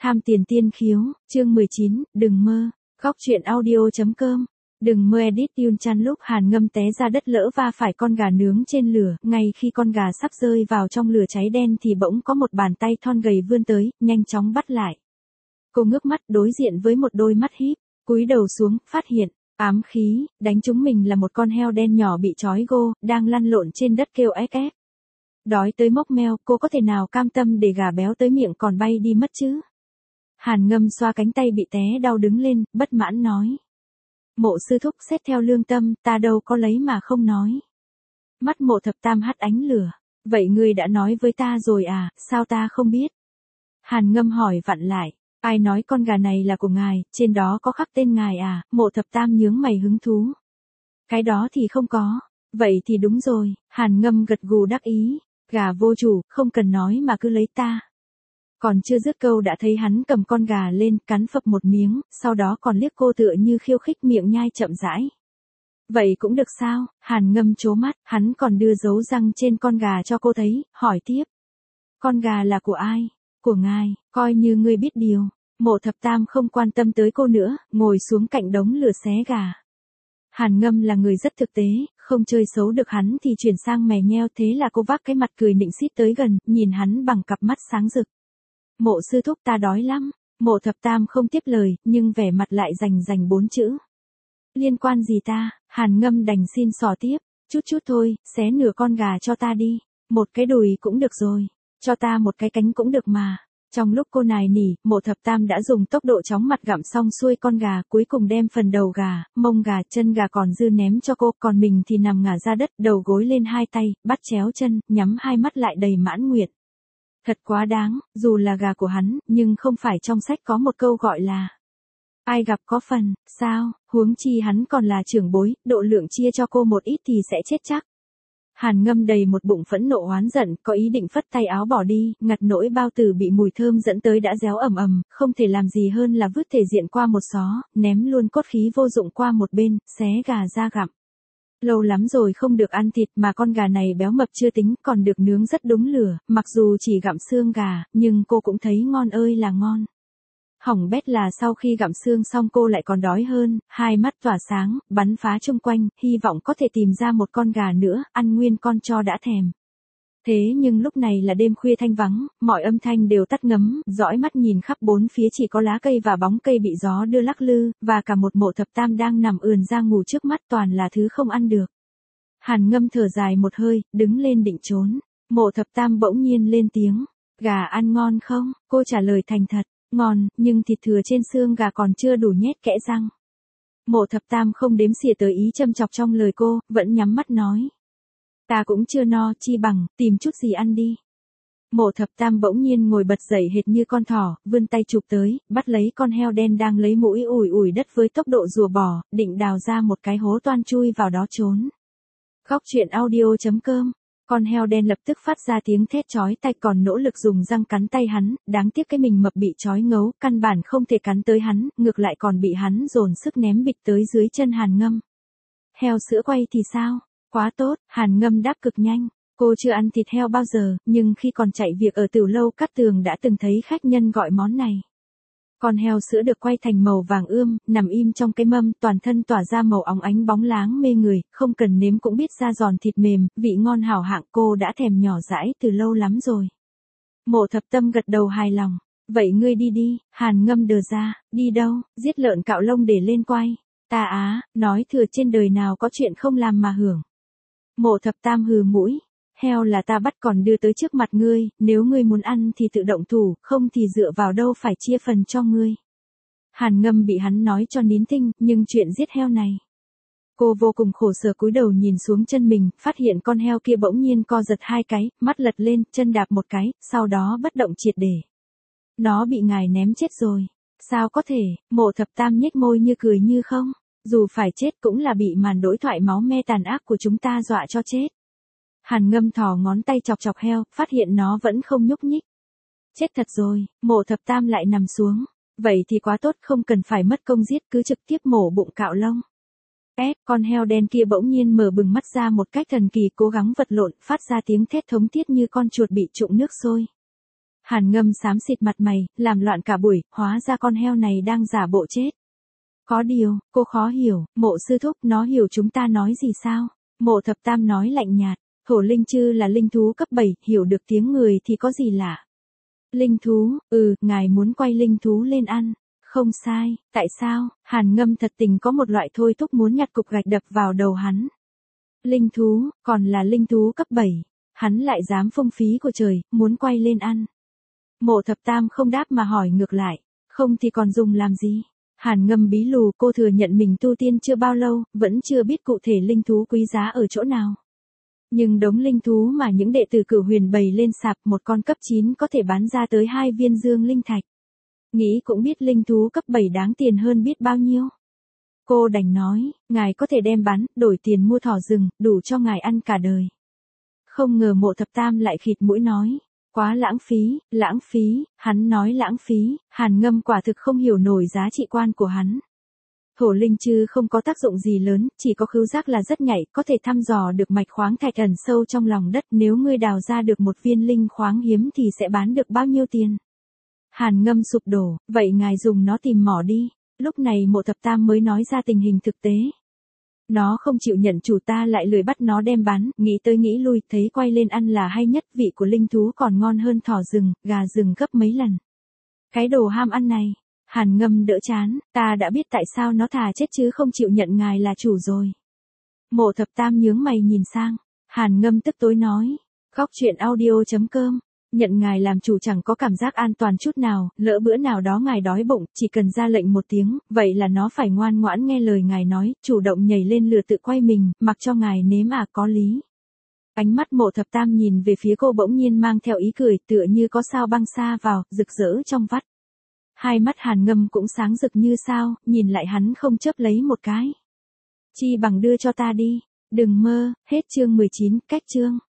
Tham tiền tiên khiếu, chương 19, đừng mơ. Góc truyện audio.com. Đừng mơ edit Yun Chan lúc Hàn Ngâm té ra đất lỡ va phải con gà nướng trên lửa, ngay khi con gà sắp rơi vào trong lửa cháy đen thì bỗng có một bàn tay thon gầy vươn tới, nhanh chóng bắt lại. Cô ngước mắt đối diện với một đôi mắt híp, cúi đầu xuống, phát hiện, ám khí, đánh trúng mình là một con heo đen nhỏ bị trói gô, đang lăn lộn trên đất kêu ép ép. Đói tới mốc meo, cô có thể nào cam tâm để gà béo tới miệng còn bay đi mất chứ? Hàn Ngâm xoa cánh tay bị té đau đứng lên, bất mãn nói. Mộ sư thúc xét theo lương tâm, ta đâu có lấy mà không nói. Mắt Mộ Thập Tam hắt ánh lửa. Vậy ngươi đã nói với ta rồi à, sao ta không biết? Hàn Ngâm hỏi vặn lại. Ai nói con gà này là của ngài, trên đó có khắc tên ngài à? Mộ Thập Tam nhướng mày hứng thú. Cái đó thì không có. Vậy thì đúng rồi, Hàn Ngâm gật gù đắc ý. Gà vô chủ, không cần nói mà cứ lấy ta. Còn chưa dứt câu đã thấy hắn cầm con gà lên, cắn phập một miếng, sau đó còn liếc cô tựa như khiêu khích miệng nhai chậm rãi. Vậy cũng được sao? Hàn Ngâm trố mắt, hắn còn đưa dấu răng trên con gà cho cô thấy, hỏi tiếp. Con gà là của ai? Của ngài, coi như ngươi biết điều. Mộ Thập Tam không quan tâm tới cô nữa, ngồi xuống cạnh đống lửa xé gà. Hàn Ngâm là người rất thực tế, không chơi xấu được hắn thì chuyển sang mè nheo, thế là cô vác cái mặt cười nịnh xít tới gần, nhìn hắn bằng cặp mắt sáng rực. Mộ sư thúc ta đói lắm. Mộ Thập Tam không tiếp lời, nhưng vẻ mặt lại rành 4 chữ. Liên quan gì ta? Hàn Ngâm đành xin xỏ tiếp. Chút thôi, xé nửa con gà cho ta đi. Một cái đùi cũng được rồi. Cho ta một cái cánh cũng được mà. Trong lúc cô nài nỉ, Mộ Thập Tam đã dùng tốc độ chóng mặt gặm xong xuôi con gà, cuối cùng đem phần đầu gà, mông gà, chân gà còn dư ném cho cô, còn mình thì nằm ngả ra đất, đầu gối lên hai tay, bắt chéo chân, nhắm hai mắt lại đầy mãn nguyện. Thật quá đáng, dù là gà của hắn, nhưng không phải trong sách có một câu gọi là ai gặp có phần, sao, huống chi hắn còn là trưởng bối, độ lượng chia cho cô một ít thì sẽ chết chắc. Hàn Ngâm đầy một bụng phẫn nộ oán giận, có ý định phất tay áo bỏ đi, ngặt nỗi bao tử bị mùi thơm dẫn tới đã réo ầm ầm, không thể làm gì hơn là vứt thể diện qua một xó, ném luôn cốt khí vô dụng qua một bên, xé gà ra gặm. Lâu lắm rồi không được ăn thịt mà con gà này béo mập chưa tính, còn được nướng rất đúng lửa, mặc dù chỉ gặm xương gà, nhưng cô cũng thấy ngon ơi là ngon. Hỏng bét là sau khi gặm xương xong cô lại còn đói hơn, hai mắt tỏa sáng, bắn phá chung quanh, hy vọng có thể tìm ra một con gà nữa, ăn nguyên con cho đã thèm. Thế nhưng lúc này là đêm khuya thanh vắng, mọi âm thanh đều tắt ngấm, dõi mắt nhìn khắp bốn phía chỉ có lá cây và bóng cây bị gió đưa lắc lư, và cả một Mộ Thập Tam đang nằm ườn ra ngủ trước mắt toàn là thứ không ăn được. Hàn Ngâm thở dài một hơi, đứng lên định trốn. Mộ Thập Tam bỗng nhiên lên tiếng. Gà ăn ngon không? Cô trả lời thành thật. Ngon, nhưng thịt thừa trên xương gà còn chưa đủ nhét kẽ răng. Mộ Thập Tam không đếm xỉa tới ý châm chọc trong lời cô, vẫn nhắm mắt nói. Ta cũng chưa no, chi bằng, tìm chút gì ăn đi. Mộ Thập Tam bỗng nhiên ngồi bật dậy hệt như con thỏ, vươn tay chụp tới, bắt lấy con heo đen đang lấy mũi ủi đất với tốc độ rùa bò, định đào ra một cái hố toan chui vào đó trốn. Góc truyện audio.com. Con heo đen lập tức phát ra tiếng thét chói tai còn nỗ lực dùng răng cắn tay hắn, đáng tiếc cái mình mập bị trói ngấu, căn bản không thể cắn tới hắn, ngược lại còn bị hắn dồn sức ném bịch tới dưới chân Hàn Ngâm. Heo sữa quay thì sao? Quá tốt, Hàn Ngâm đáp cực nhanh. Cô chưa ăn thịt heo bao giờ, nhưng khi còn chạy việc ở Tửu Lâu Cát Tường đã từng thấy khách nhân gọi món này. Con heo sữa được quay thành màu vàng ươm, nằm im trong cái mâm, toàn thân tỏa ra màu óng ánh bóng láng mê người, không cần nếm cũng biết ra giòn thịt mềm, vị ngon hảo hạng, cô đã thèm nhỏ dãi từ lâu lắm rồi. Mộ Thập Tam gật đầu hài lòng. Vậy ngươi đi đi, Hàn Ngâm đờ ra, đi đâu, giết lợn cạo lông để lên quay. Ta á, nói thừa trên đời nào có chuyện không làm mà hưởng. Mộ Thập Tam hừ mũi. Heo là ta bắt còn đưa tới trước mặt ngươi, nếu ngươi muốn ăn thì tự động thủ, không thì dựa vào đâu phải chia phần cho ngươi. Hàn Ngâm bị hắn nói cho nín thinh, nhưng chuyện giết heo này. Cô vô cùng khổ sở cúi đầu nhìn xuống chân mình, phát hiện con heo kia bỗng nhiên co giật hai cái, mắt lật lên, chân đạp một cái, sau đó bất động triệt để. Nó bị ngài ném chết rồi. Sao có thể? Mộ Thập Tam nhếch môi như cười như không. Dù phải chết cũng là bị màn đối thoại máu me tàn ác của chúng ta dọa cho chết. Hàn Ngâm thò ngón tay chọc heo, phát hiện nó vẫn không nhúc nhích. Chết thật rồi, Mộ Thập Tam lại nằm xuống. Vậy thì quá tốt, không cần phải mất công giết, cứ trực tiếp mổ bụng cạo lông. Con heo đen kia bỗng nhiên mở bừng mắt ra một cách thần kỳ, cố gắng vật lộn, phát ra tiếng thét thống thiết như con chuột bị trụng nước sôi. Hàn Ngâm xám xịt mặt mày, làm loạn cả buổi, hóa ra con heo này đang giả bộ chết. Có điều, cô khó hiểu, Mộ sư thúc, nó hiểu chúng ta nói gì sao? Mộ Thập Tam nói lạnh nhạt, Thổ linh chư là linh thú cấp 7, hiểu được tiếng người thì có gì lạ. Linh thú, ngài muốn quay linh thú lên ăn. Không sai, tại sao? Hàn Ngâm thật tình có một loại thôi thúc muốn nhặt cục gạch đập vào đầu hắn. Linh thú, còn là linh thú cấp 7. Hắn lại dám phung phí của trời, muốn quay lên ăn. Mộ Thập Tam không đáp mà hỏi ngược lại, không thì còn dùng làm gì? Hàn Ngâm bí lù, cô thừa nhận mình tu tiên chưa bao lâu, vẫn chưa biết cụ thể linh thú quý giá ở chỗ nào. Nhưng đống linh thú mà những đệ tử Cửu Huyền bày lên sạp, một con cấp 9 có thể bán ra tới 2 viên dương linh thạch. Nghĩ cũng biết linh thú cấp 7 đáng tiền hơn biết bao nhiêu. Cô đành nói, ngài có thể đem bán, đổi tiền mua thỏ rừng, đủ cho ngài ăn cả đời. Không ngờ Mộ Thập Tam lại khịt mũi nói, quá lãng phí, hắn nói lãng phí, Hàn Ngâm quả thực không hiểu nổi giá trị quan của hắn. Thổ linh chư không có tác dụng gì lớn, chỉ có khứu giác là rất nhạy, có thể thăm dò được mạch khoáng thạch ẩn sâu trong lòng đất, nếu ngươi đào ra được một viên linh khoáng hiếm thì sẽ bán được bao nhiêu tiền. Hàn Ngâm sụp đổ, vậy ngài dùng nó tìm mỏ đi. Lúc này Mộ Thập Tam mới nói ra tình hình thực tế. Nó không chịu nhận chủ, ta lại lười bắt nó đem bán, nghĩ tới nghĩ lui, thấy quay lên ăn là hay nhất, vị của linh thú còn ngon hơn thỏ rừng, gà rừng gấp mấy lần. Cái đồ ham ăn này. Hàn Ngâm đỡ chán, ta đã biết tại sao nó thà chết chứ không chịu nhận ngài là chủ rồi. Mộ Thập Tam nhướng mày nhìn sang. Hàn Ngâm tức tối nói, Góc Truyện Audio.com, nhận ngài làm chủ chẳng có cảm giác an toàn chút nào, lỡ bữa nào đó ngài đói bụng, chỉ cần ra lệnh một tiếng, vậy là nó phải ngoan ngoãn nghe lời ngài nói, chủ động nhảy lên lừa tự quay mình, mặc cho ngài nếm có lý. Ánh mắt Mộ Thập Tam nhìn về phía cô bỗng nhiên mang theo ý cười, tựa như có sao băng xa vào, rực rỡ trong vắt. Hai mắt Hàn Ngâm cũng sáng rực như sao, nhìn lại hắn không chớp lấy một cái. Chi bằng đưa cho ta đi. Đừng mơ, hết chương 19, cách chương.